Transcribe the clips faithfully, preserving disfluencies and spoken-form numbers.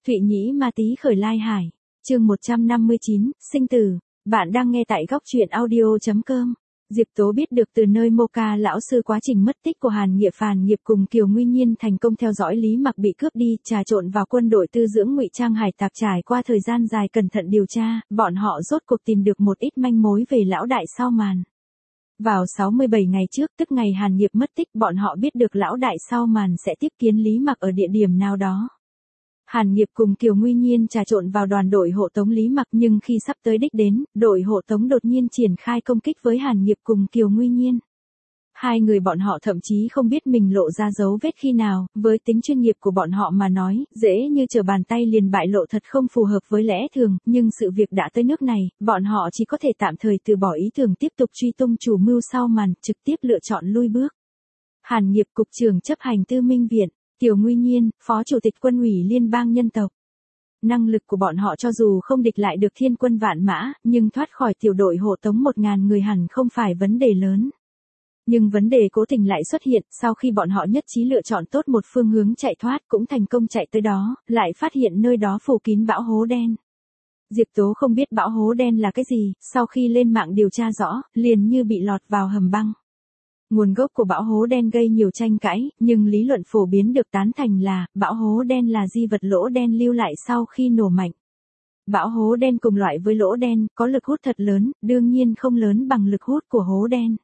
Thụy Nhĩ Ma Tý khởi lai hải. Chương một trăm năm mươi chín, sinh tử. Bạn đang nghe tại góc truyện audio chấm com. Diệp Tố biết được từ nơi Moca lão sư quá trình mất tích của Hàn Nghiệp Phàn Nghiệp cùng Kiều Nguy Nhiên thành công theo dõi Lý Mặc bị cướp đi, trà trộn vào quân đội tư dưỡng ngụy trang hải tặc. Trải qua thời gian dài cẩn thận điều tra, bọn họ rốt cuộc tìm được một ít manh mối về lão đại sau màn. Vào sáu mươi bảy ngày trước, tức ngày Hàn Nghiệp mất tích, bọn họ biết được lão đại sau màn sẽ tiếp kiến Lý Mặc ở địa điểm nào đó. Hàn Nghiệp cùng Kiều Nguy Nhiên trà trộn vào đoàn đội hộ tống Lý Mặc, nhưng khi sắp tới đích đến, đội hộ tống đột nhiên triển khai công kích với Hàn Nghiệp cùng Kiều Nguy Nhiên. Hai người bọn họ thậm chí không biết mình lộ ra dấu vết khi nào, với tính chuyên nghiệp của bọn họ mà nói, dễ như trở bàn tay liền bại lộ thật không phù hợp với lẽ thường, nhưng sự việc đã tới nước này, bọn họ chỉ có thể tạm thời từ bỏ ý tưởng tiếp tục truy tung chủ mưu sau màn, trực tiếp lựa chọn lui bước. Hàn Nghiệp cục trưởng chấp hành Tư Minh Viện, Kiều Nguy Nhiên, Phó Chủ tịch Quân ủy Liên bang Nhân tộc. Năng lực của bọn họ cho dù không địch lại được thiên quân vạn mã, nhưng thoát khỏi tiểu đội hộ tống một ngàn người hẳn không phải vấn đề lớn. Nhưng vấn đề cố tình lại xuất hiện, sau khi bọn họ nhất trí lựa chọn tốt một phương hướng chạy thoát, cũng thành công chạy tới đó, lại phát hiện nơi đó phủ kín bão hố đen. Diệp Tố không biết bão hố đen là cái gì, sau khi lên mạng điều tra rõ, liền như bị lọt vào hầm băng. Nguồn gốc của bão hố đen gây nhiều tranh cãi, nhưng lý luận phổ biến được tán thành là, bão hố đen là di vật lỗ đen lưu lại sau khi nổ mạnh. Bão hố đen cùng loại với lỗ đen, có lực hút thật lớn, đương nhiên không lớn bằng lực hút của hố đen.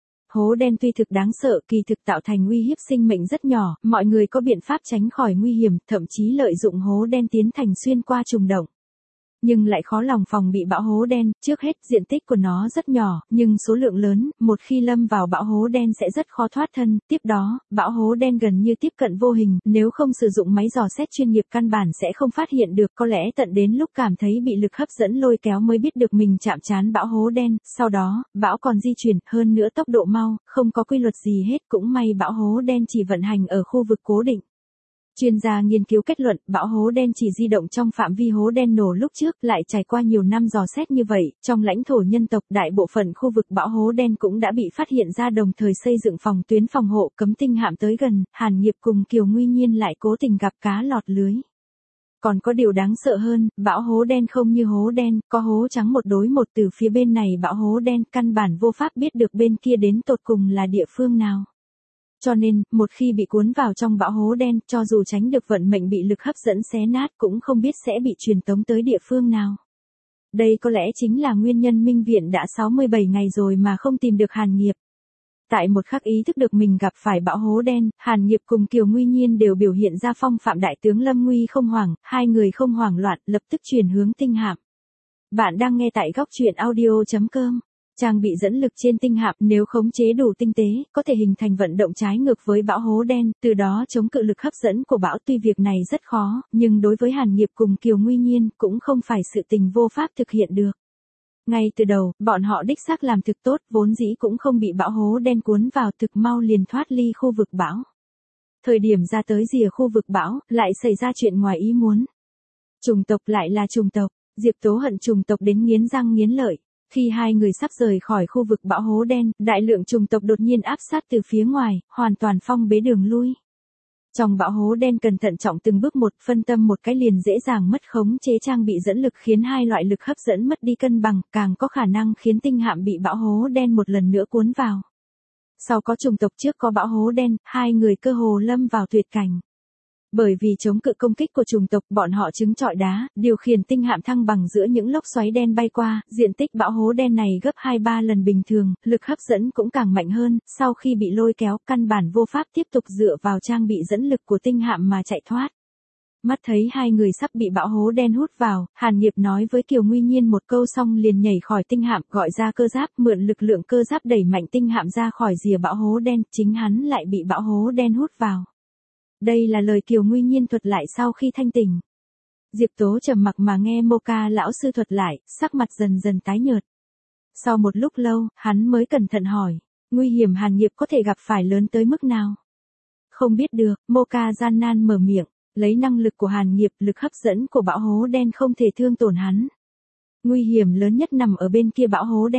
Hố đen tuy thực đáng sợ, kỳ thực tạo thành uy hiếp sinh mệnh rất nhỏ, mọi người có biện pháp tránh khỏi nguy hiểm, thậm chí lợi dụng hố đen tiến thành xuyên qua trùng động. Nhưng lại khó lòng phòng bị bão hố đen, trước hết diện tích của nó rất nhỏ, nhưng số lượng lớn, một khi lâm vào bão hố đen sẽ rất khó thoát thân, tiếp đó, bão hố đen gần như tiếp cận vô hình, nếu không sử dụng máy dò xét chuyên nghiệp căn bản sẽ không phát hiện được, có lẽ tận đến lúc cảm thấy bị lực hấp dẫn lôi kéo mới biết được mình chạm trán bão hố đen, sau đó, bão còn di chuyển, hơn nữa tốc độ mau, không có quy luật gì hết, cũng may bão hố đen chỉ vận hành ở khu vực cố định. Chuyên gia nghiên cứu kết luận, bão hố đen chỉ di động trong phạm vi hố đen nổ lúc trước, lại trải qua nhiều năm dò xét như vậy, trong lãnh thổ nhân tộc, đại bộ phận khu vực bão hố đen cũng đã bị phát hiện ra, đồng thời xây dựng phòng tuyến phòng hộ, cấm tinh hạm tới gần. Hàn Nghiệp cùng Kiều Nguy Nhiên lại cố tình gặp cá lọt lưới. Còn có điều đáng sợ hơn, bão hố đen không như hố đen, có hố trắng một đối một, từ phía bên này bão hố đen, căn bản vô pháp biết được bên kia đến tột cùng là địa phương nào. Cho nên, một khi bị cuốn vào trong bão hố đen, cho dù tránh được vận mệnh bị lực hấp dẫn xé nát, cũng không biết sẽ bị truyền tống tới địa phương nào. Đây có lẽ chính là nguyên nhân Minh Viện đã sáu mươi bảy ngày rồi mà không tìm được Hàn Nghiệp. Tại một khắc ý thức được mình gặp phải bão hố đen, Hàn Nghiệp cùng Kiều Nguy Nhiên đều biểu hiện ra phong phạm đại tướng lâm nguy không hoảng, hai người không hoảng loạn, lập tức chuyển hướng tinh hạm. Bạn đang nghe tại góc truyện audio chấm com. Trang bị dẫn lực trên tinh hạm nếu khống chế đủ tinh tế, có thể hình thành vận động trái ngược với bão hố đen, từ đó chống cự lực hấp dẫn của bão. Tuy việc này rất khó, nhưng đối với Hàn Nghiệp cùng Kiều Nguy Nhiên cũng không phải sự tình vô pháp thực hiện được. Ngay từ đầu, bọn họ đích xác làm thực tốt, vốn dĩ cũng không bị bão hố đen cuốn vào, thực mau liền thoát ly khu vực bão. Thời điểm ra tới rìa khu vực bão, lại xảy ra chuyện ngoài ý muốn. Chủng tộc lại là chủng tộc, Diệp Tố hận chủng tộc đến nghiến răng nghiến lợi. Khi hai người sắp rời khỏi khu vực bão hố đen, đại lượng chủng tộc đột nhiên áp sát từ phía ngoài, hoàn toàn phong bế đường lui. Trong bão hố đen cẩn thận trọng từng bước một, phân tâm một cái liền dễ dàng mất khống chế trang bị dẫn lực, khiến hai loại lực hấp dẫn mất đi cân bằng, càng có khả năng khiến tinh hạm bị bão hố đen một lần nữa cuốn vào. Sau có chủng tộc, trước có bão hố đen, hai người cơ hồ lâm vào tuyệt cảnh. Bởi vì chống cự công kích của chủng tộc, bọn họ chứng chọi đá, điều khiển tinh hạm thăng bằng giữa những lốc xoáy đen bay qua, diện tích bão hố đen này gấp hai ba lần bình thường, lực hấp dẫn cũng càng mạnh hơn, sau khi bị lôi kéo, căn bản vô pháp tiếp tục dựa vào trang bị dẫn lực của tinh hạm mà chạy thoát. Mắt thấy hai người sắp bị bão hố đen hút vào, Hàn Nghiệp nói với Kiều Nguy Nhiên một câu xong liền nhảy khỏi tinh hạm, gọi ra cơ giáp, mượn lực lượng cơ giáp đẩy mạnh tinh hạm ra khỏi rìa bão hố đen, chính hắn lại bị bão hố đen hút vào. Đây là lời Kiều Nguy Nhiên thuật lại sau khi thanh tỉnh. Diệp Tố trầm mặc mà nghe Moca lão sư thuật lại, sắc mặt dần dần tái nhợt. Sau một lúc lâu, hắn mới cẩn thận hỏi, nguy hiểm Hàn Nghiệp có thể gặp phải lớn tới mức nào? Không biết được, Moca gian nan mở miệng, lấy năng lực của Hàn Nghiệp, lực hấp dẫn của bão hố đen không thể thương tổn hắn. Nguy hiểm lớn nhất nằm ở bên kia bão hố đen.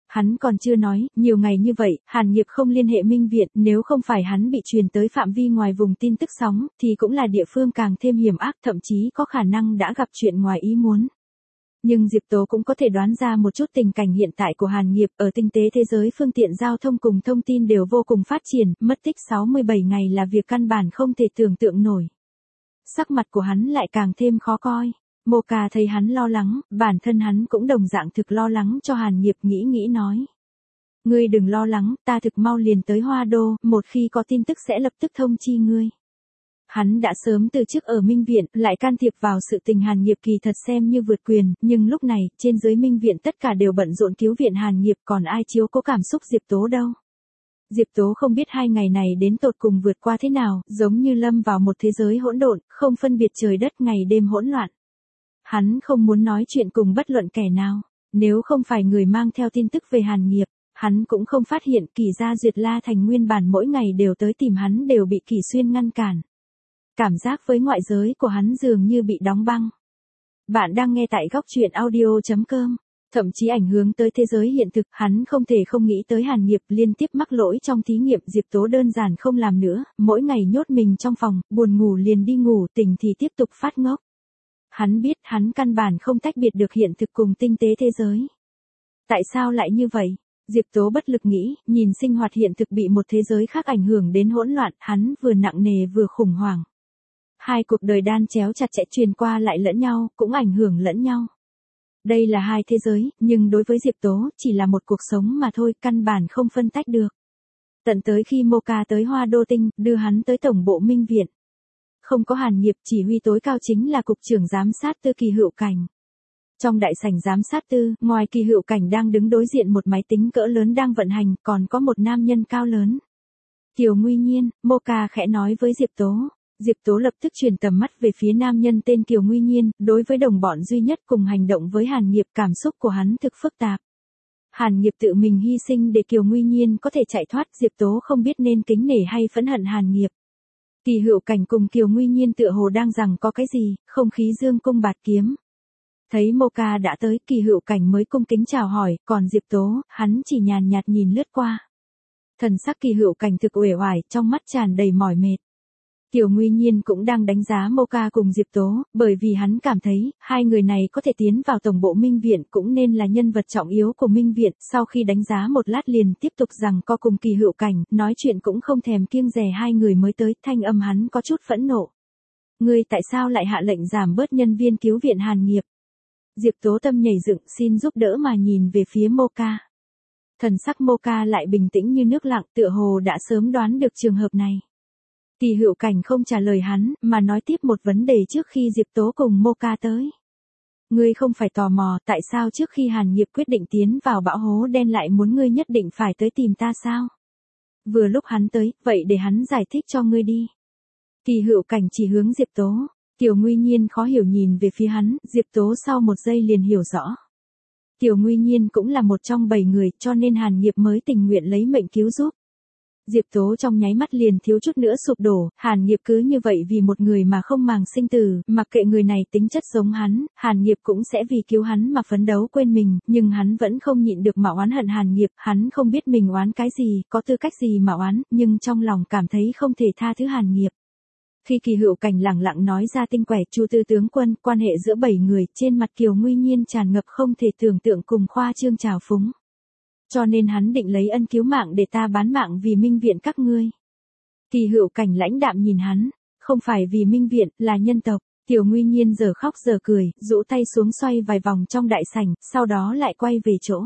Hắn còn chưa nói, nhiều ngày như vậy, Hàn Nghiệp không liên hệ Minh Viện, nếu không phải hắn bị truyền tới phạm vi ngoài vùng tin tức sóng, thì cũng là địa phương càng thêm hiểm ác, thậm chí có khả năng đã gặp chuyện ngoài ý muốn. Nhưng Diệp Tố cũng có thể đoán ra một chút tình cảnh hiện tại của Hàn Nghiệp, ở tinh tế thế giới phương tiện giao thông cùng thông tin đều vô cùng phát triển, mất tích sáu mươi bảy ngày là việc căn bản không thể tưởng tượng nổi. Sắc mặt của hắn lại càng thêm khó coi. Moka thấy hắn lo lắng, bản thân hắn cũng đồng dạng thực lo lắng cho Hàn Nghiệp, nghĩ nghĩ nói. Ngươi đừng lo lắng, ta thực mau liền tới Hoa Đô, một khi có tin tức sẽ lập tức thông chi ngươi. Hắn đã sớm từ chức ở Minh Viện, lại can thiệp vào sự tình Hàn Nghiệp kỳ thật xem như vượt quyền, nhưng lúc này, trên dưới Minh Viện tất cả đều bận rộn cứu viện Hàn Nghiệp, còn ai chiếu cố cảm xúc Diệp Tố đâu. Diệp Tố không biết hai ngày này đến tột cùng vượt qua thế nào, giống như lâm vào một thế giới hỗn độn, không phân biệt trời đất ngày đêm hỗn loạn. Hắn không muốn nói chuyện cùng bất luận kẻ nào, nếu không phải người mang theo tin tức về Hàn Nghiệp, hắn cũng không phát hiện Kỳ gia Duyệt La Thành nguyên bản mỗi ngày đều tới tìm hắn đều bị Kỳ Xuyên ngăn cản. Cảm giác với ngoại giới của hắn dường như bị đóng băng. Bạn đang nghe tại góc truyện audio chấm com. Thậm chí ảnh hưởng tới thế giới hiện thực, hắn không thể không nghĩ tới Hàn Nghiệp liên tiếp mắc lỗi trong thí nghiệm. Diệp Tố đơn giản không làm nữa, mỗi ngày nhốt mình trong phòng, buồn ngủ liền đi ngủ, tỉnh thì tiếp tục phát ngốc. Hắn biết hắn căn bản không tách biệt được hiện thực cùng tinh tế thế giới. Tại sao lại như vậy? Diệp Tố bất lực nghĩ, nhìn sinh hoạt hiện thực bị một thế giới khác ảnh hưởng đến hỗn loạn, hắn vừa nặng nề vừa khủng hoảng. Hai cuộc đời đan chéo chặt chẽ truyền qua lại lẫn nhau, cũng ảnh hưởng lẫn nhau. Đây là hai thế giới, nhưng đối với Diệp Tố, chỉ là một cuộc sống mà thôi, căn bản không phân tách được. Tận tới khi Moka tới Hoa Đô Tinh, đưa hắn tới tổng bộ Minh Viện. Không có Hàn Nghiệp, chỉ huy tối cao chính là cục trưởng giám sát Tư Kỳ Hựu Cảnh. Trong đại sảnh giám sát Tư, ngoài Kỳ Hựu Cảnh đang đứng đối diện một máy tính cỡ lớn đang vận hành, còn có một nam nhân cao lớn. Kiều Nguy Nhiên, Moka khẽ nói với Diệp Tố. Diệp Tố lập tức chuyển tầm mắt về phía nam nhân tên Kiều Nguy Nhiên, đối với đồng bọn duy nhất cùng hành động với Hàn Nghiệp, cảm xúc của hắn thực phức tạp. Hàn Nghiệp tự mình hy sinh để Kiều Nguy Nhiên có thể chạy thoát, Diệp Tố không biết nên kính nể hay phẫn hận Hàn Nghiệp. Kỳ Hựu Cảnh cùng Kiều Nguy Nhiên tựa hồ đang rằng có cái gì, không khí dương cung bạt kiếm. Thấy Moka đã tới, Kỳ Hựu Cảnh mới cung kính chào hỏi, còn Diệp Tố, hắn chỉ nhàn nhạt nhìn lướt qua. Thần sắc Kỳ Hựu Cảnh thực uể oải, trong mắt tràn đầy mỏi mệt. Kiều Nguy Nhiên cũng đang đánh giá Moka cùng Diệp Tố, bởi vì hắn cảm thấy, hai người này có thể tiến vào tổng bộ Minh Viện cũng nên là nhân vật trọng yếu của Minh Viện. Sau khi đánh giá một lát liền tiếp tục rằng co cùng Kỳ Hựu Cảnh, nói chuyện cũng không thèm kiêng dè hai người mới tới, thanh âm hắn có chút phẫn nộ. Ngươi tại sao lại hạ lệnh giảm bớt nhân viên cứu viện Hàn Nghiệp? Diệp Tố tâm nhảy dựng, xin giúp đỡ mà nhìn về phía Moka. Thần sắc Moka lại bình tĩnh như nước lặng, tựa hồ đã sớm đoán được trường hợp này. Kỳ Hựu Cảnh không trả lời hắn, mà nói tiếp một vấn đề trước khi Diệp Tố cùng Moka tới. Ngươi không phải tò mò, tại sao trước khi Hàn Nghiệp quyết định tiến vào bão hố đen lại muốn ngươi nhất định phải tới tìm ta sao? Vừa lúc hắn tới, vậy để hắn giải thích cho ngươi đi. Kỳ Hựu Cảnh chỉ hướng Diệp Tố. Kiều Nguy Nhiên khó hiểu nhìn về phía hắn, Diệp Tố sau một giây liền hiểu rõ. Kiều Nguy Nhiên cũng là một trong bảy người, cho nên Hàn Nghiệp mới tình nguyện lấy mệnh cứu giúp. Diệp Tố trong nháy mắt liền thiếu chút nữa sụp đổ, Hàn Nghiệp cứ như vậy vì một người mà không màng sinh tử, mặc kệ người này tính chất giống hắn, Hàn Nghiệp cũng sẽ vì cứu hắn mà phấn đấu quên mình, nhưng hắn vẫn không nhịn được mà oán hận Hàn Nghiệp, hắn không biết mình oán cái gì, có tư cách gì mà oán, nhưng trong lòng cảm thấy không thể tha thứ Hàn Nghiệp. Khi Kỳ Hựu Cảnh lẳng lặng nói ra tinh quẻ Chu Tư tướng quân, quan hệ giữa bảy người, trên mặt Kiều Nguy Nhiên tràn ngập không thể tưởng tượng cùng khoa trương trào phúng. Cho nên hắn định lấy ân cứu mạng để ta bán mạng vì Minh Viện các ngươi. Kỳ Hựu Cảnh lãnh đạm nhìn hắn, không phải vì Minh Viện, là nhân tộc. Kiều Nguy Nhiên giờ khóc giờ cười, rũ tay xuống xoay vài vòng trong đại sảnh, sau đó lại quay về chỗ.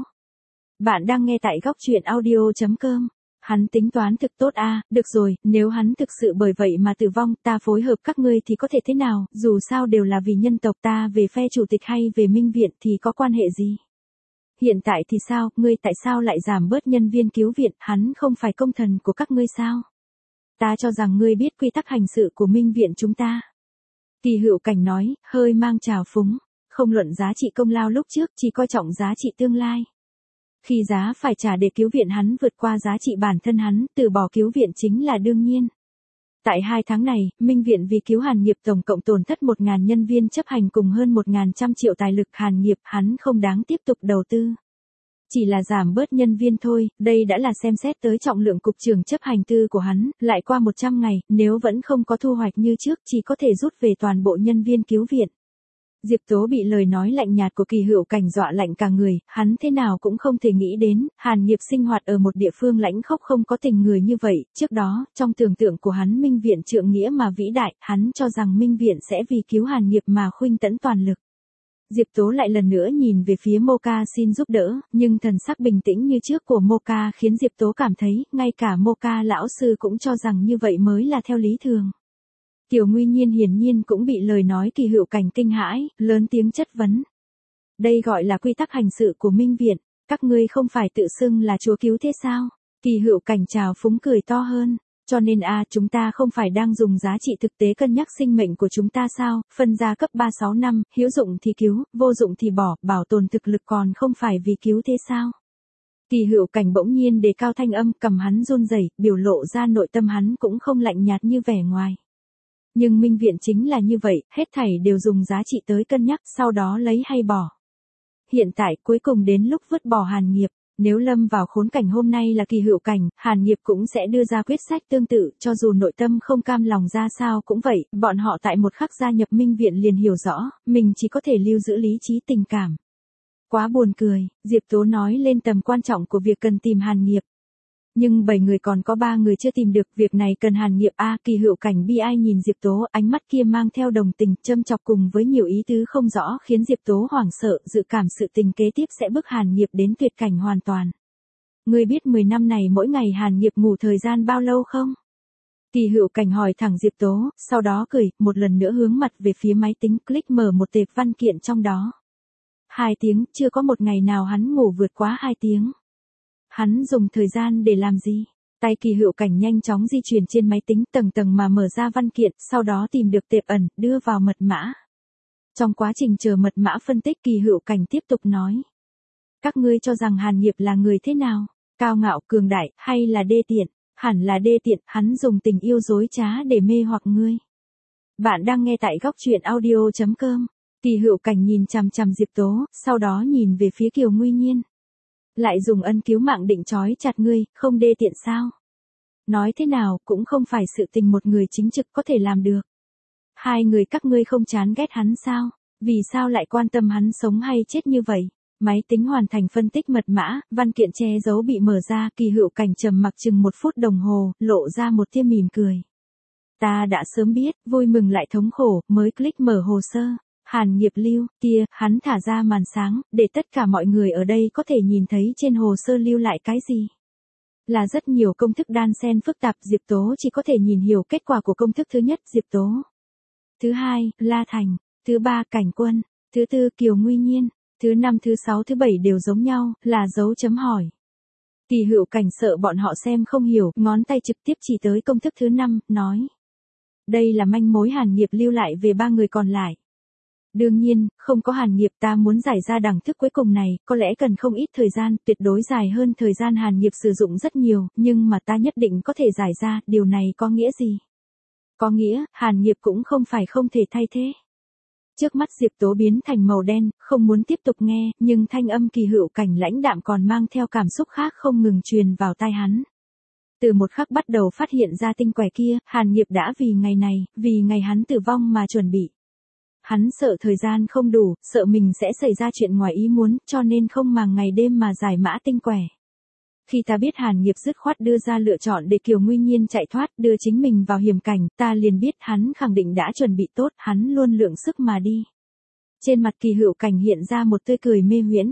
Bạn đang nghe tại góc truyện audio chấm com. Hắn tính toán thực tốt a, à, được rồi, nếu hắn thực sự bởi vậy mà tử vong, ta phối hợp các ngươi thì có thể thế nào, dù sao đều là vì nhân tộc, ta về phe chủ tịch hay về Minh Viện thì có quan hệ gì. Hiện tại thì sao, ngươi tại sao lại giảm bớt nhân viên cứu viện, hắn không phải công thần của các ngươi sao? Ta cho rằng ngươi biết quy tắc hành sự của Minh Viện chúng ta. Kỳ Hựu Cảnh nói, hơi mang trào phúng, không luận giá trị công lao lúc trước, chỉ coi trọng giá trị tương lai. Khi giá phải trả để cứu viện hắn vượt qua giá trị bản thân hắn, từ bỏ cứu viện chính là đương nhiên. Tại hai tháng này, Minh Viện vì cứu Hàn Nghiệp tổng cộng tổn thất một nghìn nhân viên chấp hành cùng hơn một nghìn trăm triệu tài lực Hàn Nghiệp, hắn không đáng tiếp tục đầu tư. Chỉ là giảm bớt nhân viên thôi, đây đã là xem xét tới trọng lượng cục trưởng chấp hành tư của hắn, lại qua một trăm ngày, nếu vẫn không có thu hoạch như trước chỉ có thể rút về toàn bộ nhân viên cứu viện. Diệp Tố bị lời nói lạnh nhạt của Kỳ Hựu Cảnh dọa lạnh cả người, hắn thế nào cũng không thể nghĩ đến, Hàn Nghiệp sinh hoạt ở một địa phương lãnh khốc không có tình người như vậy, trước đó, trong tưởng tượng của hắn Minh Viện trượng nghĩa mà vĩ đại, hắn cho rằng Minh Viện sẽ vì cứu Hàn Nghiệp mà khuynh tẫn toàn lực. Diệp Tố lại lần nữa nhìn về phía Moka xin giúp đỡ, nhưng thần sắc bình tĩnh như trước của Moka khiến Diệp Tố cảm thấy, ngay cả Moka lão sư cũng cho rằng như vậy mới là theo lý thường. Kiều Nguy Nhiên hiển nhiên cũng bị lời nói Kỳ Hựu Cảnh kinh hãi, lớn tiếng chất vấn. Đây gọi là quy tắc hành sự của Minh Viện, các ngươi không phải tự xưng là chúa cứu thế sao? Kỳ Hựu Cảnh trào phúng cười to hơn. Cho nên a chúng ta không phải đang dùng giá trị thực tế cân nhắc sinh mệnh của chúng ta sao, phân ra cấp ba sáu năm, hữu dụng thì cứu, vô dụng thì bỏ, bảo tồn thực lực còn không phải vì cứu thế sao? Kỳ Hựu Cảnh bỗng nhiên đề cao thanh âm, cầm hắn run rẩy, biểu lộ ra nội tâm hắn cũng không lạnh nhạt như vẻ ngoài. Nhưng Minh Viện chính là như vậy, hết thảy đều dùng giá trị tới cân nhắc, sau đó lấy hay bỏ. Hiện tại cuối cùng đến lúc vứt bỏ Hàn Nghiệp. Nếu lâm vào khốn cảnh hôm nay là Kỳ Hựu Cảnh, Hàn Nghiệp cũng sẽ đưa ra quyết sách tương tự, cho dù nội tâm không cam lòng ra sao cũng vậy, bọn họ tại một khắc gia nhập Minh Viện liền hiểu rõ, mình chỉ có thể lưu giữ lý trí tình cảm. Quá buồn cười, Diệp Tố nói lên tầm quan trọng của việc cần tìm Hàn Nghiệp. Nhưng bảy người còn có ba người chưa tìm được, việc này cần Hàn Nghiệp a. Kỳ Hựu Cảnh bi ai nhìn Diệp Tố, ánh mắt kia mang theo đồng tình, châm chọc cùng với nhiều ý tứ không rõ khiến Diệp Tố hoảng sợ, dự cảm sự tình kế tiếp sẽ bức Hàn Nghiệp đến tuyệt cảnh hoàn toàn. Ngươi biết mười năm này mỗi ngày Hàn Nghiệp ngủ thời gian bao lâu không? Kỳ Hựu Cảnh hỏi thẳng Diệp Tố, sau đó cười, một lần nữa hướng mặt về phía máy tính, click mở một tệp văn kiện trong đó. Hai tiếng, chưa có một ngày nào hắn ngủ vượt quá hai tiếng. Hắn dùng thời gian để làm gì? Tay Kỳ Hựu Cảnh nhanh chóng di chuyển trên máy tính tầng tầng mà mở ra văn kiện, sau đó tìm được tệp ẩn, đưa vào mật mã. Trong quá trình chờ mật mã phân tích Kỳ Hựu Cảnh tiếp tục nói. Các ngươi cho rằng Hàn Nghiệp là người thế nào? Cao ngạo, cường đại, hay là đê tiện? Hẳn là đê tiện, hắn dùng tình yêu dối trá để mê hoặc ngươi. Bạn đang nghe tại góc truyện audio chấm com. Kỳ Hựu Cảnh nhìn chằm chằm Diệp Tố, sau đó nhìn về phía Kiều Nguy Nhiên. Lại dùng ân cứu mạng định trói chặt ngươi, không đê tiện sao? Nói thế nào cũng không phải sự tình một người chính trực có thể làm được. Hai người các ngươi không chán ghét hắn sao? Vì sao lại quan tâm hắn sống hay chết như vậy? Máy tính hoàn thành phân tích mật mã, văn kiện che giấu bị mở ra, Kỳ Hựu Cảnh trầm mặc chừng một phút đồng hồ, lộ ra một tia mỉm cười. Ta đã sớm biết, vui mừng lại thống khổ, mới click mở hồ sơ. Hàn Nghiệp lưu, kia, hắn thả ra màn sáng, để tất cả mọi người ở đây có thể nhìn thấy trên hồ sơ lưu lại cái gì. Là rất nhiều công thức đan xen phức tạp, Diệp Tố chỉ có thể nhìn hiểu kết quả của công thức thứ nhất, Diệp Tố. Thứ hai, La Thành. Thứ ba, Cảnh Quân. Thứ tư, Kiều Nguy Nhiên. Thứ năm, thứ sáu, thứ bảy đều giống nhau, là dấu chấm hỏi. Kỳ Hựu Cảnh sợ bọn họ xem không hiểu, ngón tay trực tiếp chỉ tới công thức thứ năm, nói. Đây là manh mối Hàn Nghiệp lưu lại về ba người còn lại. Đương nhiên, không có Hàn Nghiệp ta muốn giải ra đẳng thức cuối cùng này, có lẽ cần không ít thời gian, tuyệt đối dài hơn thời gian Hàn Nghiệp sử dụng rất nhiều, nhưng mà ta nhất định có thể giải ra, điều này có nghĩa gì? Có nghĩa, Hàn Nghiệp cũng không phải không thể thay thế. Trước mắt Diệp Tố biến thành màu đen, không muốn tiếp tục nghe, nhưng thanh âm Kỳ Hựu Cảnh lãnh đạm còn mang theo cảm xúc khác không ngừng truyền vào tai hắn. Từ một khắc bắt đầu phát hiện ra tinh quẻ kia, Hàn Nghiệp đã vì ngày này, vì ngày hắn tử vong mà chuẩn bị. Hắn sợ thời gian không đủ, sợ mình sẽ xảy ra chuyện ngoài ý muốn, cho nên không màng ngày đêm mà giải mã tinh quẻ. Khi ta biết Hàn Nghiệp dứt khoát đưa ra lựa chọn để Kiều Nguy Nhiên chạy thoát, đưa chính mình vào hiểm cảnh, ta liền biết hắn khẳng định đã chuẩn bị tốt, hắn luôn lượng sức mà đi. Trên mặt Kỳ Hựu Cảnh hiện ra một tươi cười mê huyễn.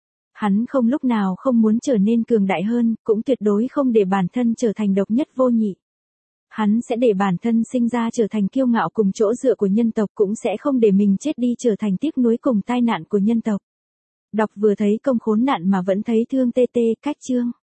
Hắn không lúc nào không muốn trở nên cường đại hơn, cũng tuyệt đối không để bản thân trở thành độc nhất vô nhị. Hắn sẽ để bản thân sinh ra trở thành kiêu ngạo cùng chỗ dựa của nhân tộc, cũng sẽ không để mình chết đi trở thành tiếc nuối cùng tai nạn của nhân tộc. Đọc vừa thấy công khốn nạn mà vẫn thấy thương tê tê, cách chương.